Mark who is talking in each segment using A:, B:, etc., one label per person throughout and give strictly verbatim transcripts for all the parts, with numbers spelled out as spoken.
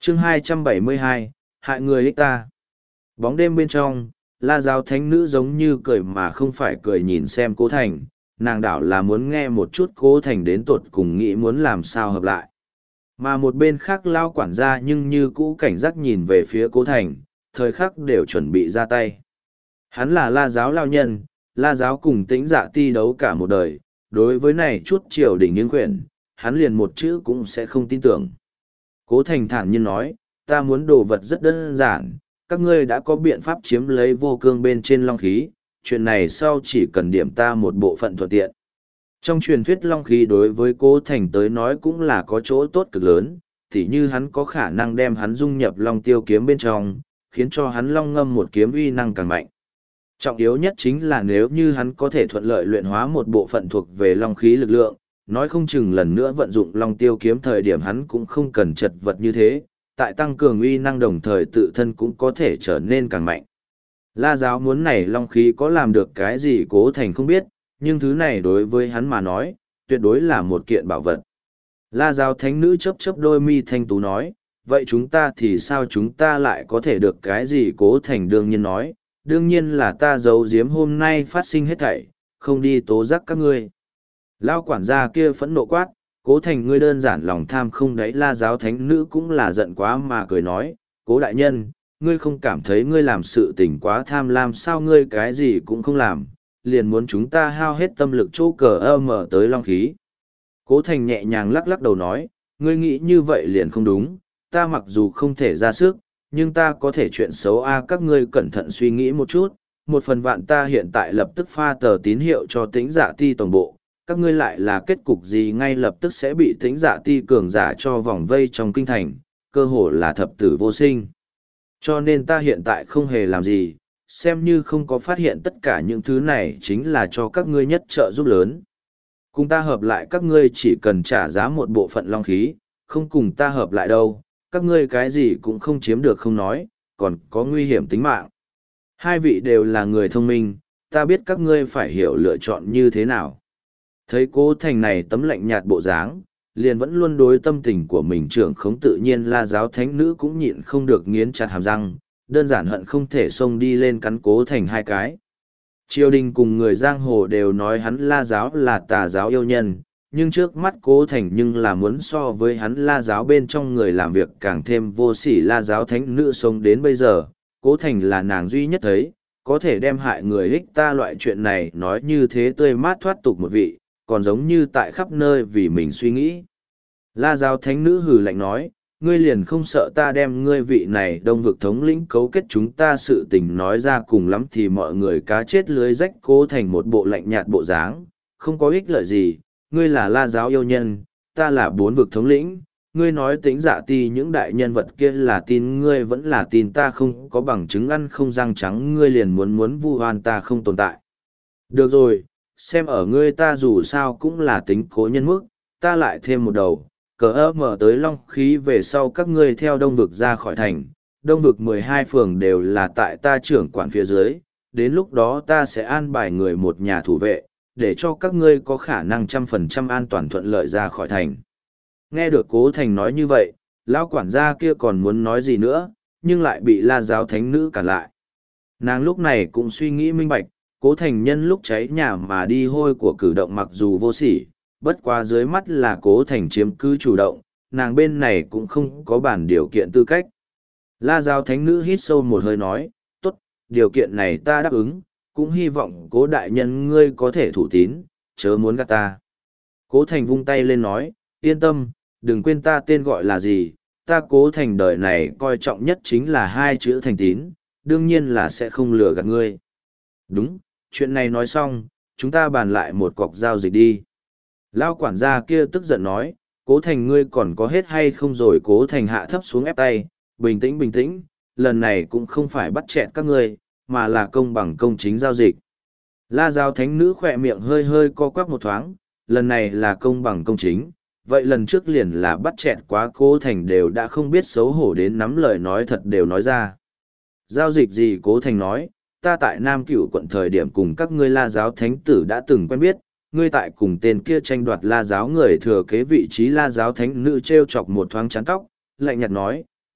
A: chương hai trăm bảy mươi hai, hại người ích ta. Bóng đêm bên trong, la giáo thánh nữ giống như cười mà không phải cười nhìn xem cố thành, nàng đảo là muốn nghe một chút cố thành đến tột cùng nghĩ muốn làm sao hợp lại. Mà một bên khác lao quản gia nhưng như cũ cảnh giác nhìn về phía cố thành, thời khắc đều chuẩn bị ra tay. Hắn là la giáo lao nhân, la giáo cùng tĩnh dạ ti đấu cả một đời, đối với này chút triều đình những quyển, hắn liền một chữ cũng sẽ không tin tưởng. Cố thành thản nhiên nói, ta muốn đồ vật rất đơn giản, các ngươi đã có biện pháp chiếm lấy vô cương bên trên long khí, chuyện này sau chỉ cần điểm ta một bộ phận thuận tiện. Trong truyền thuyết long khí đối với cố thành tới nói cũng là có chỗ tốt cực lớn, tỉ như hắn có khả năng đem hắn dung nhập long tiêu kiếm bên trong, khiến cho hắn long ngâm một kiếm uy năng càng mạnh. Trọng yếu nhất chính là nếu như hắn có thể thuận lợi luyện hóa một bộ phận thuộc về long khí lực lượng, nói không chừng lần nữa vận dụng long tiêu kiếm thời điểm hắn cũng không cần chật vật như thế, tại tăng cường uy năng đồng thời tự thân cũng có thể trở nên càng mạnh. La giáo muốn này long khí có làm được cái gì cố thành không biết, nhưng thứ này đối với hắn mà nói, tuyệt đối là một kiện bảo vật. La giáo thánh nữ chớp chớp đôi mi thanh tú nói, vậy chúng ta thì sao chúng ta lại có thể được cái gì cố thành đương nhiên nói, đương nhiên là ta giấu giếm hôm nay phát sinh hết thảy, không đi tố giác các ngươi. Lao quản gia kia phẫn nộ quát, cố thành ngươi đơn giản lòng tham không đáy la giáo thánh nữ cũng là giận quá mà cười nói, cố đại nhân, ngươi không cảm thấy ngươi làm sự tình quá tham lam sao ngươi cái gì cũng không làm, liền muốn chúng ta hao hết tâm lực chỗ cờ ơ mở tới long khí. Cố thành nhẹ nhàng lắc lắc đầu nói, ngươi nghĩ như vậy liền không đúng, ta mặc dù không thể ra sức, nhưng ta có thể chuyện xấu a các ngươi cẩn thận suy nghĩ một chút, một phần vạn ta hiện tại lập tức pha tờ tín hiệu cho tĩnh dạ ti tổng bộ, các ngươi lại là kết cục gì ngay lập tức sẽ bị tĩnh dạ ti cường giả cho vòng vây trong kinh thành, cơ hồ là thập tử vô sinh. Cho nên ta hiện tại không hề làm gì, xem như không có phát hiện tất cả những thứ này chính là cho các ngươi nhất trợ giúp lớn. Cùng ta hợp lại các ngươi chỉ cần trả giá một bộ phận long khí, không cùng ta hợp lại đâu, các ngươi cái gì cũng không chiếm được không nói, còn có nguy hiểm tính mạng. Hai vị đều là người thông minh, ta biết các ngươi phải hiểu lựa chọn như thế nào. Thấy cố thành này tấm lạnh nhạt bộ dáng, liền vẫn luôn đối tâm tình của mình trưởng khống tự nhiên la giáo thánh nữ cũng nhịn không được nghiến chặt hàm răng, đơn giản hận không thể xông đi lên cắn cố thành hai cái. Triều đình cùng người giang hồ đều nói hắn la giáo là tà giáo yêu nhân, nhưng trước mắt cố thành nhưng là muốn so với hắn la giáo bên trong người làm việc càng thêm vô sỉ la giáo thánh nữ sống đến bây giờ, cố thành là nàng duy nhất thấy, có thể đem hại người ích ta loại chuyện này nói như thế tươi mát thoát tục một vị, còn giống như tại khắp nơi vì mình suy nghĩ. La giáo thánh nữ hừ lạnh nói, ngươi liền không sợ ta đem ngươi vị này đông vực thống lĩnh cấu kết chúng ta sự tình nói ra cùng lắm thì mọi người cá chết lưới rách cố thành một bộ lạnh nhạt bộ dáng, không có ích lợi gì, ngươi là la giáo yêu nhân, ta là bốn vực thống lĩnh, ngươi nói tính dạ ti những đại nhân vật kia là tin ngươi vẫn là tin ta không có bằng chứng ăn không răng trắng ngươi liền muốn muốn vu oan ta không tồn tại. Được rồi, xem ở ngươi ta dù sao cũng là tính cố nhân mức, ta lại thêm một đầu, cờ ơ mở tới long khí về sau các ngươi theo đông vực ra khỏi thành, đông vực mười hai phường đều là tại ta trưởng quản phía dưới, đến lúc đó ta sẽ an bài người một nhà thủ vệ, để cho các ngươi có khả năng trăm phần trăm an toàn thuận lợi ra khỏi thành. Nghe được cố thành nói như vậy, lão quản gia kia còn muốn nói gì nữa, nhưng lại bị la giáo thánh nữ cản lại. Nàng lúc này cũng suy nghĩ minh bạch, cố thành nhân lúc cháy nhà mà đi hôi của cử động mặc dù vô sỉ, bất quá dưới mắt là cố thành chiếm cứ chủ động, nàng bên này cũng không có bản điều kiện tư cách. La giáo thánh nữ hít sâu một hơi nói, tốt, điều kiện này ta đáp ứng, cũng hy vọng cố đại nhân ngươi có thể thủ tín, chớ muốn gạt ta. Cố thành vung tay lên nói, yên tâm, đừng quên ta tên gọi là gì, ta cố thành đời này coi trọng nhất chính là hai chữ thành tín, đương nhiên là sẽ không lừa gạt ngươi. Đúng, chuyện này nói xong, chúng ta bàn lại một cọc giao dịch đi. Lao quản gia kia tức giận nói, cố thành ngươi còn có hết hay không rồi cố thành hạ thấp xuống ép tay, bình tĩnh bình tĩnh, lần này cũng không phải bắt chẹn các ngươi, mà là công bằng công chính giao dịch. La giáo thánh nữ khỏe miệng hơi hơi co quắp một thoáng, lần này là công bằng công chính, vậy lần trước liền là bắt chẹn quá cố thành đều đã không biết xấu hổ đến nắm lời nói thật đều nói ra. Giao dịch gì cố thành nói, ta tại Nam Cửu quận thời điểm cùng các ngươi la giáo thánh tử đã từng quen biết, ngươi tại cùng tên kia tranh đoạt la giáo người thừa kế vị trí la giáo thánh nữ treo chọc một thoáng chán tóc, lạnh nhạt nói,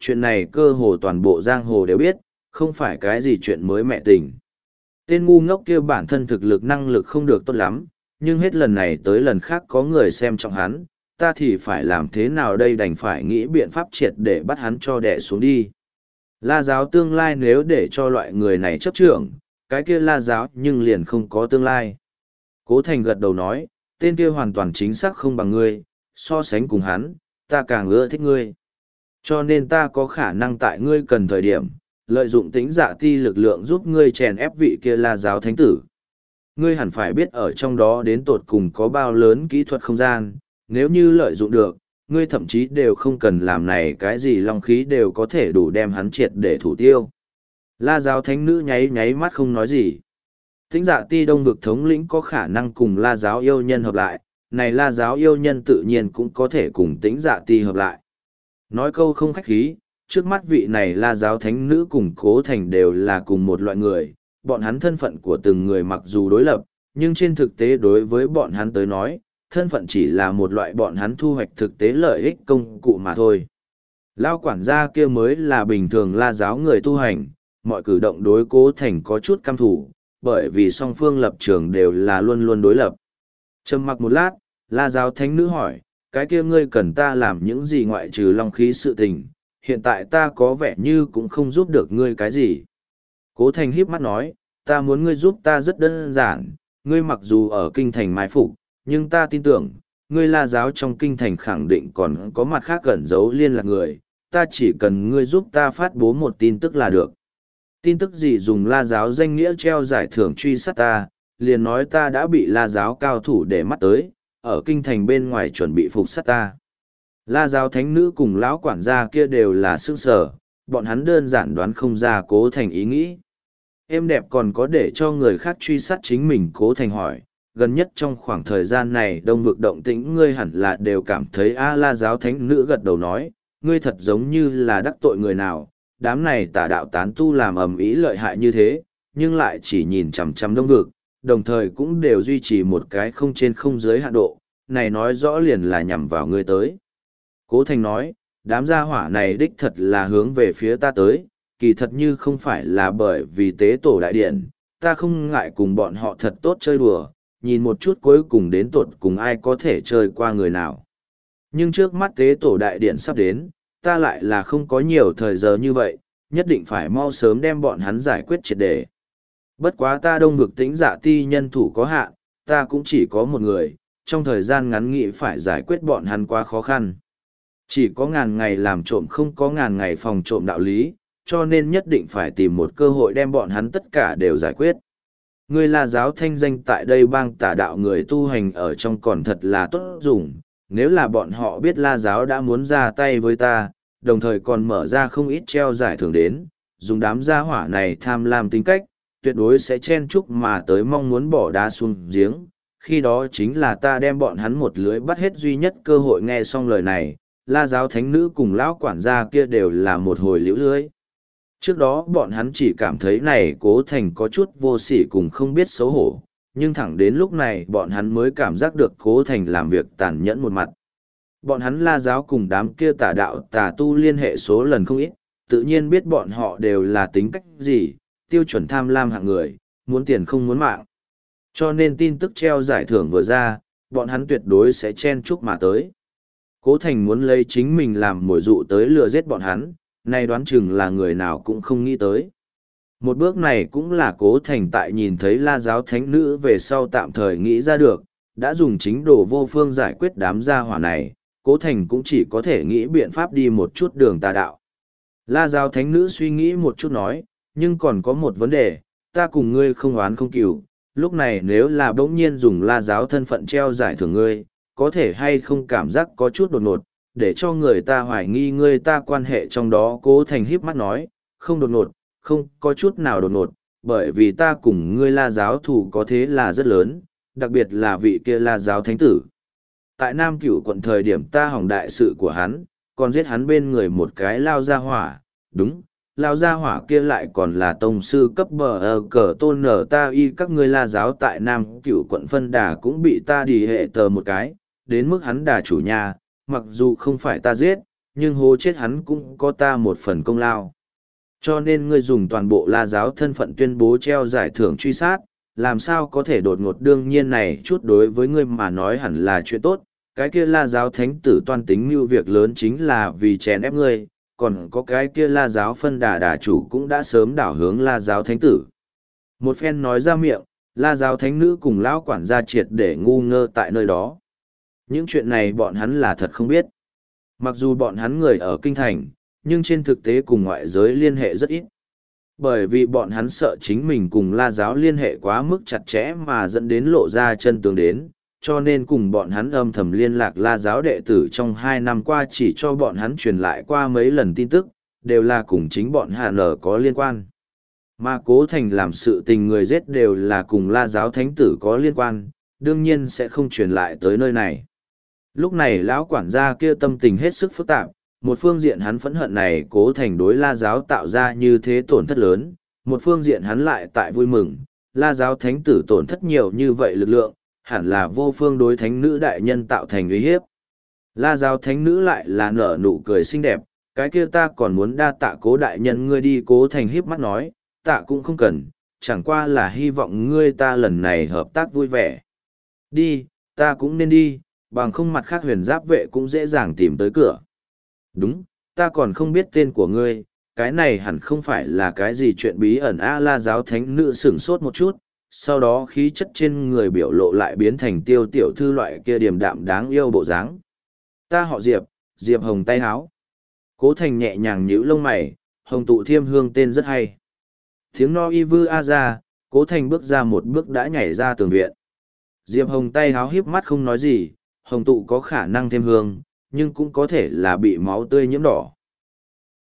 A: chuyện này cơ hồ toàn bộ giang hồ đều biết, không phải cái gì chuyện mới mẹ tình. Tên ngu ngốc kia bản thân thực lực năng lực không được tốt lắm, nhưng hết lần này tới lần khác có người xem trọng hắn, ta thì phải làm thế nào đây, đành phải nghĩ biện pháp triệt để bắt hắn cho đẻ xuống đi. La giáo tương lai nếu để cho loại người này chấp trưởng, cái kia la giáo nhưng liền không có tương lai. Cố Thành gật đầu nói, tên kia hoàn toàn chính xác không bằng ngươi, so sánh cùng hắn, ta càng ưa thích ngươi. Cho nên ta có khả năng tại ngươi cần thời điểm, lợi dụng tính dạ ti lực lượng giúp ngươi chèn ép vị kia la giáo thánh tử. Ngươi hẳn phải biết ở trong đó đến tột cùng có bao lớn kỹ thuật không gian, nếu như lợi dụng được, ngươi thậm chí đều không cần làm này cái gì long khí đều có thể đủ đem hắn triệt để thủ tiêu. La giáo thánh nữ nháy nháy mắt không nói gì. Tĩnh dạ ti đông vực thống lĩnh có khả năng cùng la giáo yêu nhân hợp lại, này la giáo yêu nhân tự nhiên cũng có thể cùng tĩnh dạ ti hợp lại. Nói câu không khách khí, trước mắt vị này la giáo thánh nữ cùng Cố Thành đều là cùng một loại người, bọn hắn thân phận của từng người mặc dù đối lập, nhưng trên thực tế đối với bọn hắn tới nói, thân phận chỉ là một loại bọn hắn thu hoạch thực tế lợi ích công cụ mà thôi. Lao quản gia kia mới là bình thường la giáo người tu hành, mọi cử động đối Cố Thành có chút căm thủ, bởi vì song phương lập trường đều là luôn luôn đối lập. Trầm mặc một lát, la giáo thánh nữ hỏi, cái kia ngươi cần ta làm những gì ngoại trừ long khí sự tình, hiện tại ta có vẻ như cũng không giúp được ngươi cái gì. Cố Thành híp mắt nói, ta muốn ngươi giúp ta rất đơn giản, ngươi mặc dù ở kinh thành mai phục, nhưng ta tin tưởng, ngươi la giáo trong kinh thành khẳng định còn có mặt khác gần giấu liên lạc người, ta chỉ cần ngươi giúp ta phát bố một tin tức là được. Tin tức gì dùng la giáo danh nghĩa treo giải thưởng truy sát ta, liền nói ta đã bị la giáo cao thủ để mắt tới, ở kinh thành bên ngoài chuẩn bị phục sát ta. La giáo thánh nữ cùng lão quản gia kia đều là sương sở, bọn hắn đơn giản đoán không ra Cố Thành ý nghĩ. Êm đẹp còn có để cho người khác truy sát chính mình. Cố Thành hỏi, gần nhất trong khoảng thời gian này đông vực động tĩnh ngươi hẳn là đều cảm thấy a. La giáo thánh nữ gật đầu nói, ngươi thật giống như là đắc tội người nào, đám này tà đạo tán tu làm ầm ĩ lợi hại như thế, nhưng lại chỉ nhìn chằm chằm đông vực, đồng thời cũng đều duy trì một cái không trên không dưới hạ độ, này nói rõ liền là nhằm vào ngươi tới. Cố Thành nói, đám gia hỏa này đích thật là hướng về phía ta tới, kỳ thật như không phải là bởi vì tế tổ đại điện, ta không ngại cùng bọn họ thật tốt chơi đùa, nhìn một chút cuối cùng đến tột cùng ai có thể chơi qua người nào. Nhưng trước mắt tế tổ đại điện sắp đến, ta lại là không có nhiều thời giờ như vậy, nhất định phải mau sớm đem bọn hắn giải quyết triệt để. Bất quá ta đông vực tĩnh dạ ti nhân thủ có hạn, ta cũng chỉ có một người, trong thời gian ngắn nghĩ phải giải quyết bọn hắn quá khó khăn. Chỉ có ngàn ngày làm trộm không có ngàn ngày phòng trộm đạo lý, cho nên nhất định phải tìm một cơ hội đem bọn hắn tất cả đều giải quyết. Ngươi là giáo thanh danh tại đây bang tà đạo người tu hành ở trong còn thật là tốt dùng, nếu là bọn họ biết la giáo đã muốn ra tay với ta, đồng thời còn mở ra không ít treo giải thưởng đến, dùng đám gia hỏa này tham lam tính cách, tuyệt đối sẽ chen chúc mà tới mong muốn bỏ đá xuống giếng, khi đó chính là ta đem bọn hắn một lưới bắt hết duy nhất cơ hội. Nghe xong lời này, la giáo thánh nữ cùng lão quản gia kia đều là một hồi liễu lưới. Trước đó bọn hắn chỉ cảm thấy này Cố Thành có chút vô sỉ cùng không biết xấu hổ, nhưng thẳng đến lúc này bọn hắn mới cảm giác được Cố Thành làm việc tàn nhẫn một mặt. Bọn hắn la giáo cùng đám kia tà đạo tà tu liên hệ số lần không ít, tự nhiên biết bọn họ đều là tính cách gì, tiêu chuẩn tham lam hạng người, muốn tiền không muốn mạng. Cho nên tin tức treo giải thưởng vừa ra, bọn hắn tuyệt đối sẽ chen chúc mà tới. Cố Thành muốn lấy chính mình làm mồi dụ tới lừa giết bọn hắn, nay đoán chừng là người nào cũng không nghĩ tới. Một bước này cũng là Cố Thành tại nhìn thấy la giáo thánh nữ về sau tạm thời nghĩ ra được, đã dùng chính đồ vô phương giải quyết đám gia hỏa này, Cố Thành cũng chỉ có thể nghĩ biện pháp đi một chút đường tà đạo. La giáo thánh nữ suy nghĩ một chút nói, nhưng còn có một vấn đề, ta cùng ngươi không oán không cừu, lúc này nếu là bỗng nhiên dùng la giáo thân phận treo giải thưởng ngươi, có thể hay không cảm giác có chút đột ngột, để cho người ta hoài nghi ngươi ta quan hệ trong đó. Cố Thành híp mắt nói, không đột ngột, không có chút nào đột ngột, bởi vì ta cùng ngươi la giáo thủ có thế là rất lớn, đặc biệt là vị kia la giáo thánh tử. Tại Nam Cửu quận thời điểm ta hỏng đại sự của hắn, còn giết hắn bên người một cái lao gia hỏa, đúng, lao gia hỏa kia lại còn là tông sư cấp bờ ờ cờ tôn nở ta y các ngươi la giáo tại Nam Cửu quận phân đà cũng bị ta đi hệ tờ một cái, đến mức hắn đà chủ nhà, mặc dù không phải ta giết, nhưng hố chết hắn cũng có ta một phần công lao. Cho nên ngươi dùng toàn bộ La giáo thân phận tuyên bố treo giải thưởng truy sát, làm sao có thể đột ngột đương nhiên này chút đối với ngươi mà nói hẳn là chuyện tốt. Cái kia La giáo thánh tử toan tính mưu việc lớn chính là vì chèn ép ngươi, còn có cái kia La giáo phân đà đà chủ cũng đã sớm đảo hướng La giáo thánh tử. Một phen nói ra miệng, La giáo thánh nữ cùng lão quản gia triệt để ngu ngơ tại nơi đó. Những chuyện này bọn hắn là thật không biết. Mặc dù bọn hắn người ở kinh thành, nhưng trên thực tế cùng ngoại giới liên hệ rất ít. Bởi vì bọn hắn sợ chính mình cùng La giáo liên hệ quá mức chặt chẽ mà dẫn đến lộ ra chân tướng đến, cho nên cùng bọn hắn âm thầm liên lạc La giáo đệ tử trong hai năm qua chỉ cho bọn hắn truyền lại qua mấy lần tin tức, đều là cùng chính bọn Hà Nở có liên quan. Mà Cố Thành làm sự tình người giết đều là cùng La giáo thánh tử có liên quan, đương nhiên sẽ không truyền lại tới nơi này. Lúc này lão quản gia kia tâm tình hết sức phức tạp, một phương diện hắn phẫn hận này Cố Thành đối La giáo tạo ra như thế tổn thất lớn, một phương diện hắn lại tại vui mừng, La giáo thánh tử tổn thất nhiều như vậy lực lượng, hẳn là vô phương đối thánh nữ đại nhân tạo thành uy hiếp. La giáo thánh nữ lại là nở nụ cười xinh đẹp, cái kia ta còn muốn đa tạ Cố đại nhân ngươi đi. Cố Thành híp mắt nói, tạ cũng không cần, chẳng qua là hy vọng ngươi ta lần này hợp tác vui vẻ. Đi, ta cũng nên đi, bằng không mặt khác huyền giáp vệ cũng dễ dàng tìm tới cửa. Đúng, ta còn không biết tên của ngươi, cái này hẳn không phải là cái gì chuyện bí ẩn. A La giáo thánh nữ sửng sốt một chút, sau đó khí chất trên người biểu lộ lại biến thành tiêu tiểu thư loại kia điềm đạm đáng yêu bộ dáng. Ta họ Diệp, Diệp Hồng tay háo. Cố Thành nhẹ nhàng nhíu lông mày, Hồng tụ thiêm hương tên rất hay. Tiếng no y vư a ra, Cố Thành bước ra một bước đã nhảy ra tường viện. Diệp Hồng tay háo híp mắt không nói gì, Hồng tụ có khả năng thêm hương, nhưng cũng có thể là bị máu tươi nhiễm đỏ.